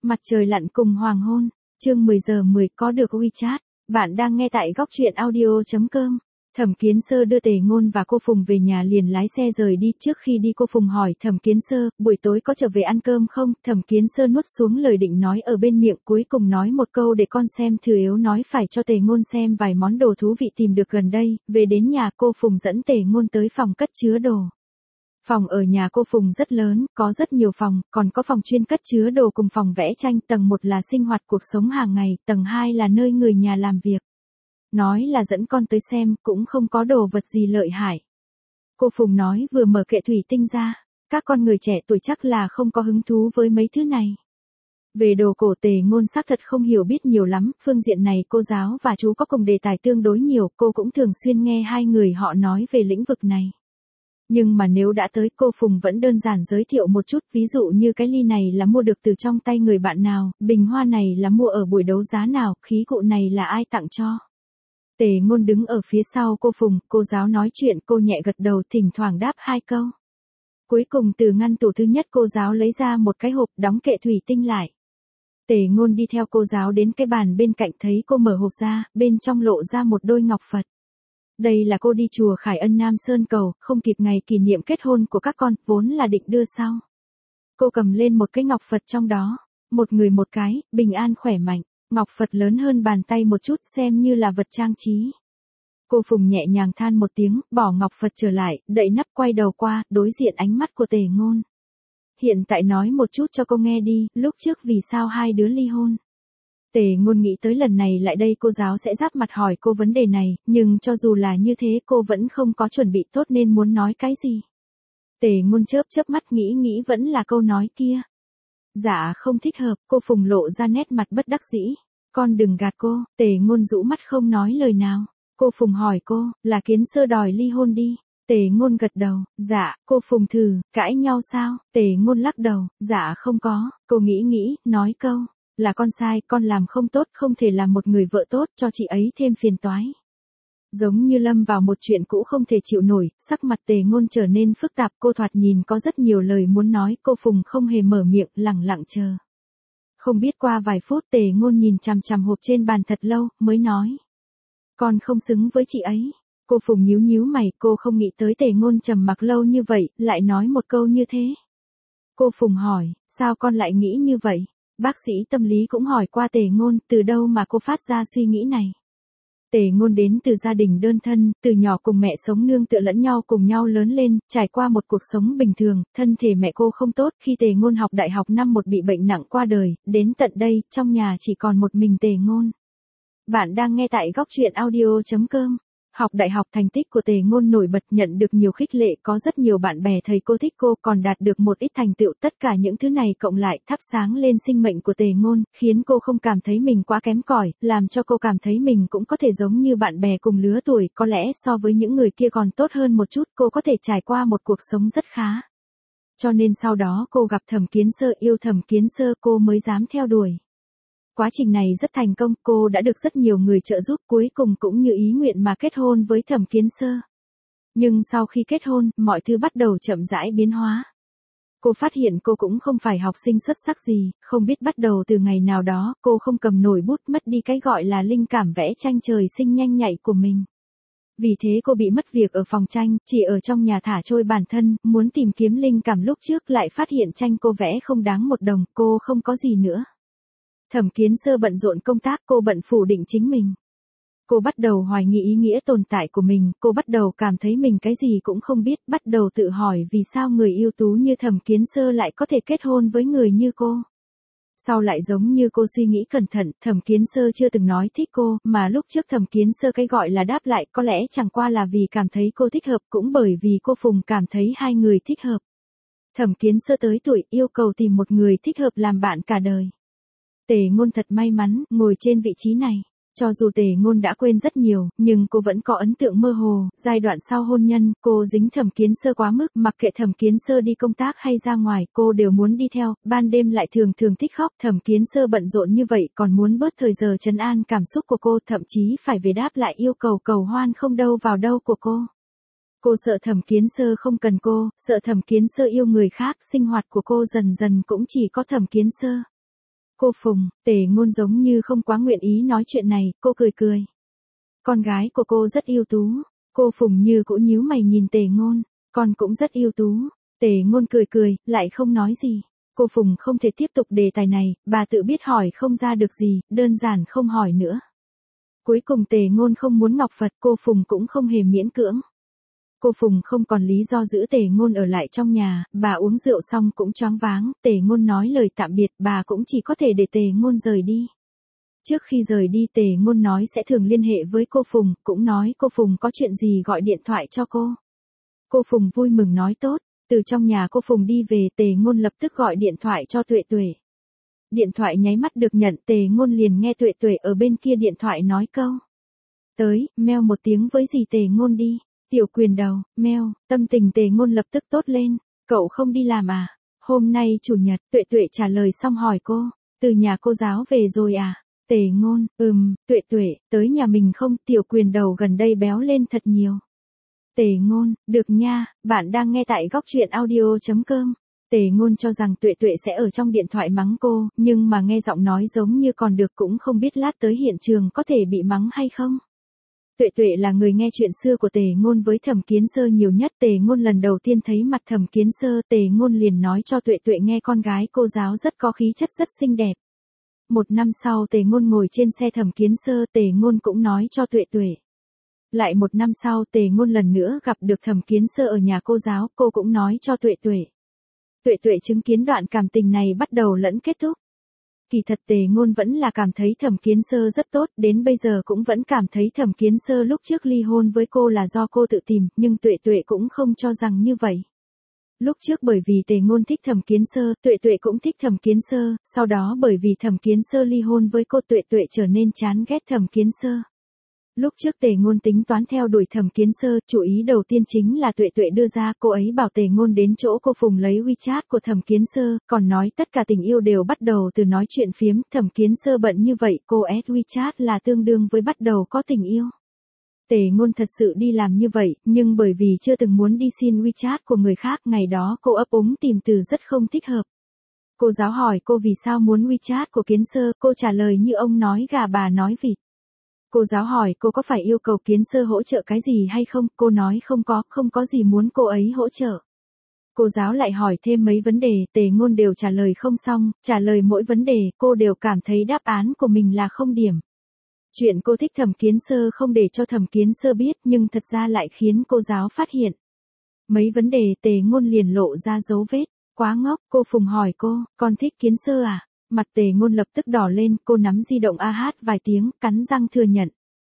Mặt trời lặn cùng hoàng hôn, chương 10 giờ 10 có được WeChat. Bạn đang nghe tại góc truyện audio.com. Thẩm Kiến Sơ đưa Tề Ngôn và cô Phùng về nhà liền lái xe rời đi. Trước khi đi cô Phùng hỏi Thẩm Kiến Sơ, buổi tối có trở về ăn cơm không? Thẩm Kiến Sơ nuốt xuống lời định nói ở bên miệng, cuối cùng nói một câu để con xem thử, yếu nói phải cho Tề Ngôn xem vài món đồ thú vị tìm được gần đây. Về đến nhà cô Phùng dẫn Tề Ngôn tới phòng cất chứa đồ. Phòng ở nhà cô Phùng rất lớn, có rất nhiều phòng, còn có phòng chuyên cất chứa đồ cùng phòng vẽ tranh. Tầng 1 là sinh hoạt cuộc sống hàng ngày, tầng 2 là nơi người nhà làm việc. Nói là dẫn con tới xem, cũng không có đồ vật gì lợi hại. Cô Phùng nói vừa mở kệ thủy tinh ra, các con người trẻ tuổi chắc là không có hứng thú với mấy thứ này. Về đồ cổ Tề Ngôn xác thật không hiểu biết nhiều lắm, phương diện này cô giáo và chú có cùng đề tài tương đối nhiều, cô cũng thường xuyên nghe hai người họ nói về lĩnh vực này. Nhưng mà nếu đã tới, cô Phùng vẫn đơn giản giới thiệu một chút, ví dụ như cái ly này là mua được từ trong tay người bạn nào, bình hoa này là mua ở buổi đấu giá nào, khí cụ này là ai tặng cho. Tề Ngôn đứng ở phía sau cô Phùng, cô giáo nói chuyện, cô nhẹ gật đầu, thỉnh thoảng đáp hai câu. Cuối cùng từ ngăn tủ thứ nhất cô giáo lấy ra một cái hộp, đóng kệ thủy tinh lại. Tề Ngôn đi theo cô giáo đến cái bàn bên cạnh, thấy cô mở hộp ra, bên trong lộ ra một đôi ngọc Phật. Đây là cô đi chùa Khải Ân Nam Sơn cầu, không kịp ngày kỷ niệm kết hôn của các con, vốn là định đưa sau. Cô cầm lên một cái ngọc Phật trong đó, một người một cái, bình an khỏe mạnh, ngọc Phật lớn hơn bàn tay một chút, xem như là vật trang trí. Cô Phùng nhẹ nhàng than một tiếng, bỏ ngọc Phật trở lại, đậy nắp, quay đầu qua, đối diện ánh mắt của Tề Ngôn. Hiện tại nói một chút cho cô nghe đi, lúc trước vì sao hai đứa ly hôn? Tề Ngôn nghĩ tới lần này lại đây cô giáo sẽ giáp mặt hỏi cô vấn đề này, nhưng cho dù là như thế cô vẫn không có chuẩn bị tốt nên muốn nói cái gì. Tề Ngôn chớp mắt nghĩ vẫn là câu nói kia. Dạ không thích hợp, cô Phùng lộ ra nét mặt bất đắc dĩ. Con đừng gạt cô, Tề Ngôn rũ mắt không nói lời nào. Cô Phùng hỏi cô, là Kiến Sơ đòi ly hôn đi. Tề Ngôn gật đầu, dạ. Cô Phùng thử, cãi nhau sao? Tề Ngôn lắc đầu, dạ không có. Cô nghĩ, nói câu. Là con sai, con làm không tốt, không thể làm một người vợ tốt, cho chị ấy thêm phiền toái. Giống như lâm vào một chuyện cũ không thể chịu nổi, sắc mặt Tề Ngôn trở nên phức tạp, cô thoạt nhìn có rất nhiều lời muốn nói, cô Phùng không hề mở miệng, lẳng lặng chờ. Không biết qua vài phút Tề Ngôn nhìn chằm chằm hộp trên bàn thật lâu, mới nói. Con không xứng với chị ấy. Cô Phùng nhíu mày, cô không nghĩ tới Tề Ngôn trầm mặc lâu như vậy, lại nói một câu như thế. Cô Phùng hỏi, sao con lại nghĩ như vậy? Bác sĩ tâm lý cũng hỏi qua Tề Ngôn, từ đâu mà cô phát ra suy nghĩ này. Tề Ngôn đến từ gia đình đơn thân, từ nhỏ cùng mẹ sống nương tựa lẫn nhau, cùng nhau lớn lên, trải qua một cuộc sống bình thường, thân thể mẹ cô không tốt, khi Tề Ngôn học đại học năm 1 bị bệnh nặng qua đời, đến tận đây, trong nhà chỉ còn một mình Tề Ngôn. Bạn đang nghe tại góc truyện audio.com. Học đại học, thành tích của Tề Ngôn nổi bật, nhận được nhiều khích lệ, có rất nhiều bạn bè thầy cô thích cô, còn đạt được một ít thành tựu, tất cả những thứ này cộng lại thắp sáng lên sinh mệnh của Tề Ngôn, khiến cô không cảm thấy mình quá kém cỏi, làm cho cô cảm thấy mình cũng có thể giống như bạn bè cùng lứa tuổi, có lẽ so với những người kia còn tốt hơn một chút, cô có thể trải qua một cuộc sống rất khá. Cho nên sau đó cô gặp Thẩm Kiến Sơ, yêu Thẩm Kiến Sơ, cô mới dám theo đuổi. Quá trình này rất thành công, cô đã được rất nhiều người trợ giúp, cuối cùng cũng như ý nguyện mà kết hôn với Thẩm Kiến Sơ. Nhưng sau khi kết hôn, mọi thứ bắt đầu chậm rãi biến hóa. Cô phát hiện cô cũng không phải học sinh xuất sắc gì, không biết bắt đầu từ ngày nào đó, cô không cầm nổi bút, mất đi cái gọi là linh cảm vẽ tranh trời sinh nhanh nhạy của mình. Vì thế cô bị mất việc ở phòng tranh, chỉ ở trong nhà thả trôi bản thân, muốn tìm kiếm linh cảm lúc trước lại phát hiện tranh cô vẽ không đáng một đồng, cô không có gì nữa. Thẩm Kiến Sơ bận rộn công tác, cô bận phủ định chính mình. Cô bắt đầu hoài nghi ý nghĩa tồn tại của mình, cô bắt đầu cảm thấy mình cái gì cũng không biết, bắt đầu tự hỏi vì sao người ưu tú như Thẩm Kiến Sơ lại có thể kết hôn với người như cô. Sau lại giống như cô suy nghĩ cẩn thận, Thẩm Kiến Sơ chưa từng nói thích cô, mà lúc trước Thẩm Kiến Sơ cái gọi là đáp lại có lẽ chẳng qua là vì cảm thấy cô thích hợp, cũng bởi vì cô Phùng cảm thấy hai người thích hợp. Thẩm Kiến Sơ tới tuổi yêu cầu tìm một người thích hợp làm bạn cả đời. Tề Ngôn thật may mắn, ngồi trên vị trí này. Cho dù Tề Ngôn đã quên rất nhiều, nhưng cô vẫn có ấn tượng mơ hồ, giai đoạn sau hôn nhân, cô dính Thẩm Kiến Sơ quá mức, mặc kệ Thẩm Kiến Sơ đi công tác hay ra ngoài, cô đều muốn đi theo, ban đêm lại thường thích khóc, Thẩm Kiến Sơ bận rộn như vậy còn muốn bớt thời giờ trấn an cảm xúc của cô, thậm chí phải về đáp lại yêu cầu cầu hoan không đâu vào đâu của cô. Cô sợ Thẩm Kiến Sơ không cần cô, sợ Thẩm Kiến Sơ yêu người khác, sinh hoạt của cô dần dần cũng chỉ có Thẩm Kiến Sơ. Cô Phùng, Tề Ngôn giống như không quá nguyện ý nói chuyện này, cô cười cười. Con gái của cô rất ưu tú. Cô Phùng như cũng nhíu mày nhìn Tề Ngôn, con cũng rất ưu tú. Tề Ngôn cười cười, lại không nói gì. Cô Phùng không thể tiếp tục đề tài này, bà tự biết hỏi không ra được gì, đơn giản không hỏi nữa. Cuối cùng Tề Ngôn không muốn Ngọc Phật, cô Phùng cũng không hề miễn cưỡng. Cô Phùng không còn lý do giữ Tề Ngôn ở lại trong nhà, bà uống rượu xong cũng choáng váng, Tề Ngôn nói lời tạm biệt, bà cũng chỉ có thể để Tề Ngôn rời đi. Trước khi rời đi Tề Ngôn nói sẽ thường liên hệ với cô Phùng, cũng nói cô Phùng có chuyện gì gọi điện thoại cho cô. Cô Phùng vui mừng nói tốt, từ trong nhà cô Phùng đi về Tề Ngôn lập tức gọi điện thoại cho Tuệ Tuệ. Điện thoại nháy mắt được nhận Tề Ngôn liền nghe Tuệ Tuệ ở bên kia điện thoại nói câu. Tới, meo một tiếng với dì Tề Ngôn đi. Tiểu Quyền đầu, meo, tâm tình Tề Ngôn lập tức tốt lên. Cậu không đi làm à? Hôm nay chủ nhật, Tuệ Tuệ trả lời xong hỏi cô. Từ nhà cô giáo về rồi à? Tề Ngôn, Tuệ Tuệ, tới nhà mình không? Tiểu Quyền đầu gần đây béo lên thật nhiều. Tề Ngôn, được nha, bạn đang nghe tại góc truyện audio.com. Tề Ngôn cho rằng Tuệ Tuệ sẽ ở trong điện thoại mắng cô, nhưng mà nghe giọng nói giống như còn được cũng không biết lát tới hiện trường có thể bị mắng hay không. Tuệ Tuệ là người nghe chuyện xưa của Tề Ngôn với Thẩm Kiến Sơ nhiều nhất. Tề Ngôn lần đầu tiên thấy mặt Thẩm Kiến Sơ, Tề Ngôn liền nói cho Tuệ Tuệ nghe con gái cô giáo rất có khí chất rất xinh đẹp. Một năm sau Tề Ngôn ngồi trên xe Thẩm Kiến Sơ, Tề Ngôn cũng nói cho Tuệ Tuệ. Lại một năm sau Tề Ngôn lần nữa gặp được Thẩm Kiến Sơ ở nhà cô giáo, cô cũng nói cho Tuệ Tuệ. Tuệ Tuệ chứng kiến đoạn cảm tình này bắt đầu lẫn kết thúc. Kỳ thật Tề Ngôn vẫn là cảm thấy Thẩm Kiến Sơ rất tốt, đến bây giờ cũng vẫn cảm thấy Thẩm Kiến Sơ lúc trước ly hôn với cô là do cô tự tìm, nhưng Tuệ Tuệ cũng không cho rằng như vậy. Lúc trước bởi vì Tề Ngôn thích Thẩm Kiến Sơ, Tuệ Tuệ cũng thích Thẩm Kiến Sơ, sau đó bởi vì Thẩm Kiến Sơ ly hôn với cô, Tuệ Tuệ trở nên chán ghét Thẩm Kiến Sơ. Lúc trước Tề Ngôn tính toán theo đuổi Thẩm Kiến Sơ, chủ ý đầu tiên chính là Tuệ Tuệ đưa ra, cô ấy bảo Tề Ngôn đến chỗ cô Phùng lấy WeChat của Thẩm Kiến Sơ, còn nói tất cả tình yêu đều bắt đầu từ nói chuyện phiếm. Thẩm Kiến Sơ bận như vậy, cô add WeChat là tương đương với bắt đầu có tình yêu. Tề Ngôn thật sự đi làm như vậy, nhưng bởi vì chưa từng muốn đi xin WeChat của người khác, ngày đó cô ấp úng tìm từ rất không thích hợp. Cô giáo hỏi cô vì sao muốn WeChat của Kiến Sơ, cô trả lời như ông nói gà bà nói vịt. Cô giáo hỏi cô có phải yêu cầu Kiến Sơ hỗ trợ cái gì hay không, cô nói không có gì muốn cô ấy hỗ trợ. Cô giáo lại hỏi thêm mấy vấn đề, Tề Ngôn đều trả lời không xong, trả lời mỗi vấn đề, cô đều cảm thấy đáp án của mình là không điểm. Chuyện cô thích Thẩm Kiến Sơ không để cho Thẩm Kiến Sơ biết, nhưng thật ra lại khiến cô giáo phát hiện. Mấy vấn đề Tề Ngôn liền lộ ra dấu vết, quá ngốc, cô Phùng hỏi cô, con thích Kiến Sơ à? Mặt Tề Ngôn lập tức đỏ lên, cô nắm di động hát vài tiếng, cắn răng thừa nhận.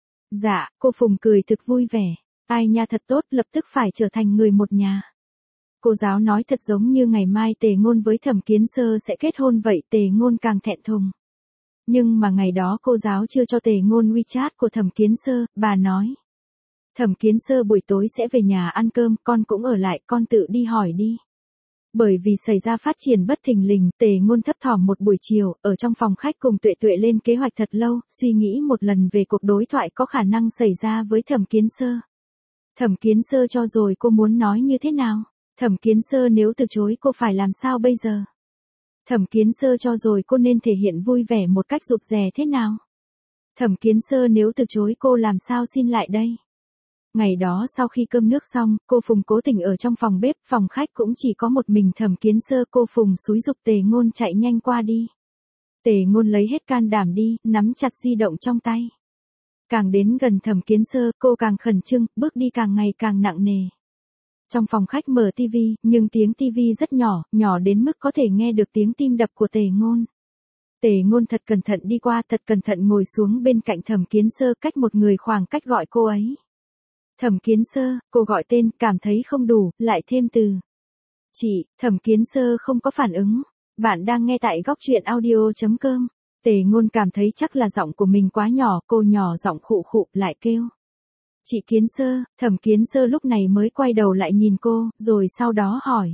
Dạ, cô Phùng cười thực vui vẻ. Ai nha thật tốt, lập tức phải trở thành người một nhà. Cô giáo nói thật giống như ngày mai Tề Ngôn với Thẩm Kiến Sơ sẽ kết hôn vậy, Tề Ngôn càng thẹn thùng. Nhưng mà ngày đó cô giáo chưa cho Tề Ngôn WeChat của Thẩm Kiến Sơ, bà nói. Thẩm Kiến Sơ buổi tối sẽ về nhà ăn cơm, con cũng ở lại, con tự đi hỏi đi. Bởi vì xảy ra phát triển bất thình lình, Tề Ngôn thấp thỏm một buổi chiều, ở trong phòng khách cùng Tuệ Tuệ lên kế hoạch thật lâu, suy nghĩ một lần về cuộc đối thoại có khả năng xảy ra với Thẩm Kiến Sơ. Thẩm Kiến Sơ cho rồi cô muốn nói như thế nào? Thẩm Kiến Sơ nếu từ chối cô phải làm sao bây giờ? Thẩm Kiến Sơ cho rồi cô nên thể hiện vui vẻ một cách rụt rè thế nào? Thẩm Kiến Sơ nếu từ chối cô làm sao xin lại đây? Ngày đó sau khi cơm nước xong, cô Phùng cố tình ở trong phòng bếp, phòng khách cũng chỉ có một mình Thẩm Kiến Sơ, cô Phùng xúi giục Tề Ngôn chạy nhanh qua đi. Tề Ngôn lấy hết can đảm đi, nắm chặt di động trong tay. Càng đến gần Thẩm Kiến Sơ, cô càng khẩn trương, bước đi càng ngày càng nặng nề. Trong phòng khách mở tivi, nhưng tiếng tivi rất nhỏ, nhỏ đến mức có thể nghe được tiếng tim đập của Tề Ngôn. Tề Ngôn thật cẩn thận đi qua, thật cẩn thận ngồi xuống bên cạnh Thẩm Kiến Sơ, cách một người khoảng cách gọi cô ấy. Thẩm Kiến Sơ, cô gọi tên, cảm thấy không đủ, lại thêm từ. Chị, Thẩm Kiến Sơ không có phản ứng. Bạn đang nghe tại góc truyện audio.com. Tề Ngôn cảm thấy chắc là giọng của mình quá nhỏ, cô nhỏ giọng khụ khụ, lại kêu. Chị Kiến Sơ, Thẩm Kiến Sơ lúc này mới quay đầu lại nhìn cô, rồi sau đó hỏi.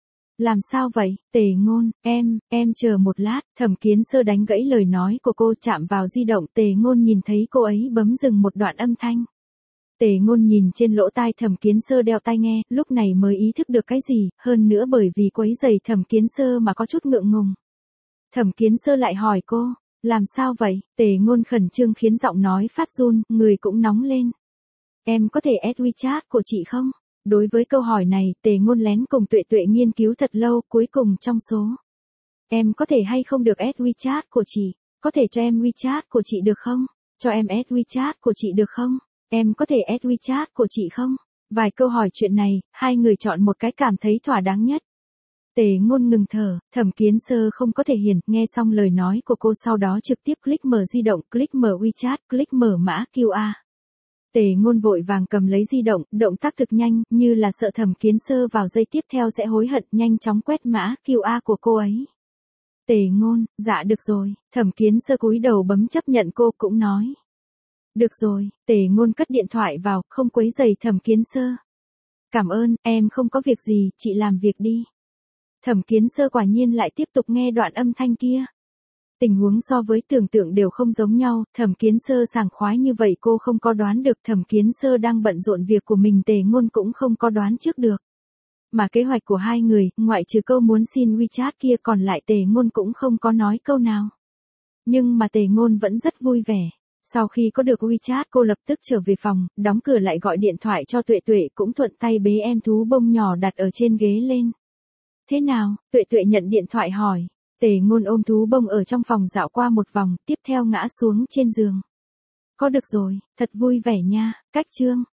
Làm sao vậy, Tề Ngôn, em chờ một lát, Thẩm Kiến Sơ đánh gãy lời nói của cô, chạm vào di động, Tề Ngôn nhìn thấy cô ấy bấm dừng một đoạn âm thanh. Tề Ngôn nhìn trên lỗ tai Thẩm Kiến Sơ đeo tai nghe, lúc này mới ý thức được cái gì, hơn nữa bởi vì quấy giày Thẩm Kiến Sơ mà có chút ngượng ngùng. Thẩm Kiến Sơ lại hỏi cô, làm sao vậy? Tề Ngôn khẩn trương khiến giọng nói phát run, người cũng nóng lên. Em có thể add WeChat của chị không? Đối với câu hỏi này, Tề Ngôn lén cùng Tuệ Tuệ nghiên cứu thật lâu, cuối cùng trong số. Em có thể hay không được add WeChat của chị? Có thể cho em WeChat của chị được không? Cho em add WeChat của chị được không? Em có thể add WeChat của chị không? Vài câu hỏi chuyện này, hai người chọn một cái cảm thấy thỏa đáng nhất. Tề Ngôn ngừng thở, Thẩm Kiến Sơ không có thể hiền, nghe xong lời nói của cô sau đó trực tiếp click mở di động, click mở WeChat, click mở mã QR. Tề Ngôn vội vàng cầm lấy di động, động tác thực nhanh, như là sợ Thẩm Kiến Sơ vào giây tiếp theo sẽ hối hận, nhanh chóng quét mã QR của cô ấy. Tề Ngôn, dạ được rồi, Thẩm Kiến Sơ cúi đầu bấm chấp nhận, cô cũng nói. Được rồi, Tề Ngôn cất điện thoại vào, không quấy rầy Thẩm Kiến Sơ. Cảm ơn, em không có việc gì, chị làm việc đi. Thẩm Kiến Sơ quả nhiên lại tiếp tục nghe đoạn âm thanh kia. Tình huống so với tưởng tượng đều không giống nhau, Thẩm Kiến Sơ sảng khoái như vậy cô không có đoán được, Thẩm Kiến Sơ đang bận rộn việc của mình, Tề Ngôn cũng không có đoán trước được. Mà kế hoạch của hai người, ngoại trừ câu muốn xin WeChat kia còn lại Tề Ngôn cũng không có nói câu nào. Nhưng mà Tề Ngôn vẫn rất vui vẻ. Sau khi có được WeChat cô lập tức trở về phòng, đóng cửa lại gọi điện thoại cho Tuệ Tuệ, cũng thuận tay bế em thú bông nhỏ đặt ở trên ghế lên. Thế nào? Tuệ Tuệ nhận điện thoại hỏi. Tề Ngôn ôm thú bông ở trong phòng dạo qua một vòng, tiếp theo ngã xuống trên giường. Có được rồi, thật vui vẻ nha, cách chương.